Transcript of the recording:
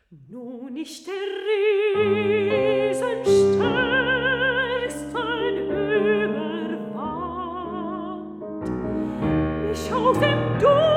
Nun ich der Riesen stärksten überwand, mich aus dem Dunkel